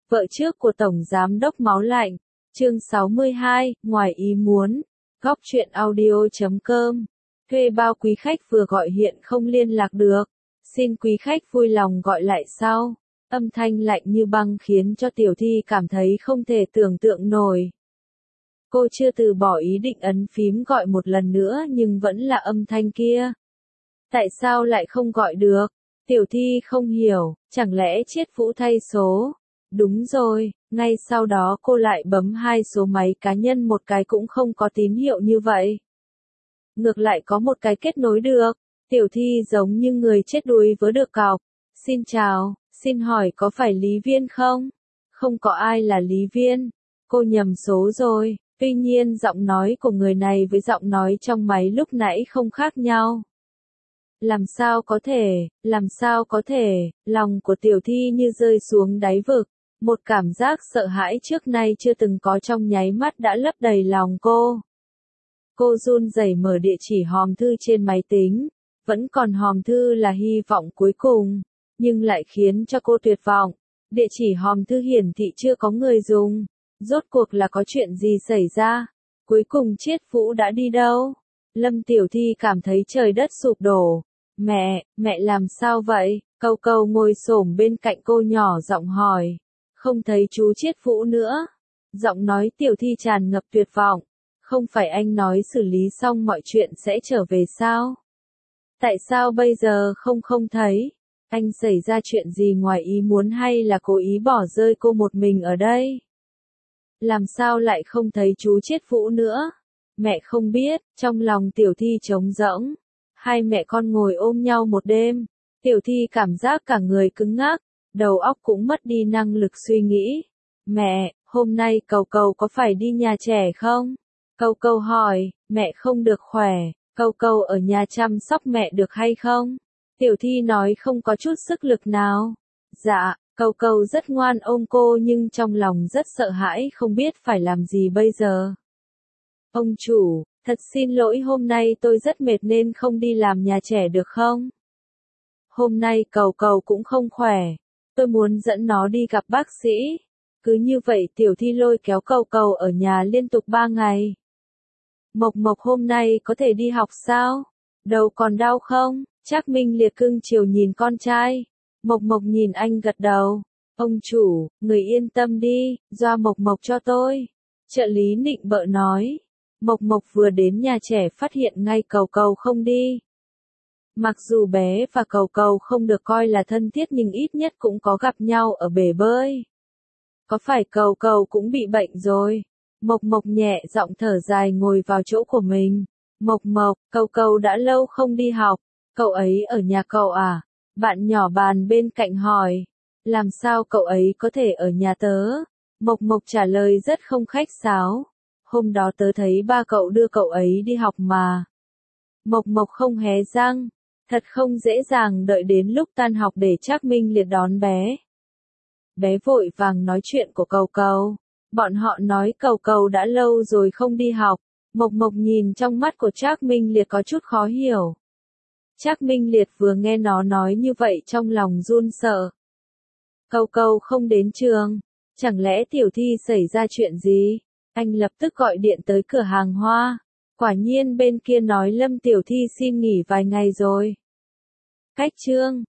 vợ trước của Tổng Giám đốc Máu Lạnh, chương 62, ngoài ý muốn, góc truyện audio.com, thuê bao quý khách vừa gọi hiện không liên lạc được, xin quý khách vui lòng gọi lại sau, âm thanh lạnh như băng khiến cho Tiểu Thi cảm thấy không thể tưởng tượng nổi. Cô chưa từ bỏ ý định ấn phím gọi một lần nữa nhưng vẫn là âm thanh kia. Tại sao lại không gọi được? Tiểu Thi không hiểu, chẳng lẽ Chiết Vũ thay số? Đúng rồi, ngay sau đó cô lại bấm hai số máy cá nhân, một cái cũng không có tín hiệu như vậy. Ngược lại có một cái kết nối được. Tiểu Thi giống như người chết đuối vớ được cọc. Xin chào, xin hỏi có phải Lý Viên không? Không có ai là Lý Viên. Cô nhầm số rồi. Tuy nhiên giọng nói của người này với giọng nói trong máy lúc nãy không khác nhau. Làm sao có thể, lòng của Tiểu Thi như rơi xuống đáy vực. Một cảm giác sợ hãi trước nay chưa từng có trong nháy mắt đã lấp đầy lòng cô. Cô run rẩy mở địa chỉ hòm thư trên máy tính. Vẫn còn hòm thư là hy vọng cuối cùng, nhưng lại khiến cho cô tuyệt vọng. Địa chỉ hòm thư hiển thị chưa có người dùng. Rốt cuộc là có chuyện gì xảy ra? Cuối cùng Chiết Vũ đã đi đâu? Lâm Tiểu Thi cảm thấy trời đất sụp đổ. Mẹ làm sao vậy? Câu Câu ngồi xổm bên cạnh cô nhỏ giọng hỏi. Không thấy chú Chiết Vũ nữa. Giọng nói Tiểu Thi tràn ngập tuyệt vọng. Không phải anh nói xử lý xong mọi chuyện sẽ trở về sao? Tại sao bây giờ không thấy? Anh xảy ra chuyện gì ngoài ý muốn hay là cố ý bỏ rơi cô một mình ở đây? Làm sao lại không thấy chú Chiết Vũ nữa? Mẹ không biết, trong lòng Tiểu Thi trống rỗng. Hai mẹ con ngồi ôm nhau một đêm. Tiểu Thi cảm giác cả người cứng ngắc, đầu óc cũng mất đi năng lực suy nghĩ. Mẹ, hôm nay Cầu Cầu có phải đi nhà trẻ không? Cầu Cầu hỏi, mẹ không được khỏe, Cầu Cầu ở nhà chăm sóc mẹ được hay không? Tiểu Thi nói không có chút sức lực nào. Dạ, Cầu Cầu rất ngoan ôm cô nhưng trong lòng rất sợ hãi không biết phải làm gì bây giờ. Ông chủ, thật xin lỗi hôm nay tôi rất mệt nên không đi làm nhà trẻ được không? Hôm nay Cầu Cầu cũng không khỏe, tôi muốn dẫn nó đi gặp bác sĩ. Cứ như vậy Tiểu Thi lôi kéo Cầu Cầu ở nhà liên tục 3 ngày. Mộc Mộc hôm nay có thể đi học sao? Đầu còn đau không? Trác Minh Liệt cưng chiều nhìn con trai. Mộc Mộc nhìn anh gật đầu. Ông chủ, người yên tâm đi, doa Mộc Mộc cho tôi. Trợ lý nịnh bợ nói. Mộc Mộc vừa đến nhà trẻ phát hiện ngay Cầu Cầu không đi. Mặc dù bé và Cầu Cầu không được coi là thân thiết nhưng ít nhất cũng có gặp nhau ở bể bơi. Có phải Cầu Cầu cũng bị bệnh rồi? Mộc Mộc nhẹ giọng thở dài ngồi vào chỗ của mình. Mộc Mộc, Cầu Cầu đã lâu không đi học. Cậu ấy ở nhà cậu à? Bạn nhỏ bàn bên cạnh hỏi. Làm sao cậu ấy có thể ở nhà tớ? Mộc Mộc trả lời rất không khách sáo. Hôm đó tớ thấy ba cậu đưa cậu ấy đi học mà. Mộc Mộc không hé răng. Thật không dễ dàng đợi đến lúc tan học để Trác Minh Liệt đón bé. Bé vội vàng nói chuyện của Cầu Cầu. Bọn họ nói Cầu Cầu đã lâu rồi không đi học. Mộc Mộc nhìn trong mắt của Trác Minh Liệt có chút khó hiểu. Trác Minh Liệt vừa nghe nó nói như vậy trong lòng run sợ. Cầu Cầu không đến trường. Chẳng lẽ Tiểu Thi xảy ra chuyện gì? Anh lập tức gọi điện tới cửa hàng hoa. Quả nhiên bên kia nói Lâm Tiểu Thi xin nghỉ vài ngày rồi. Cách chương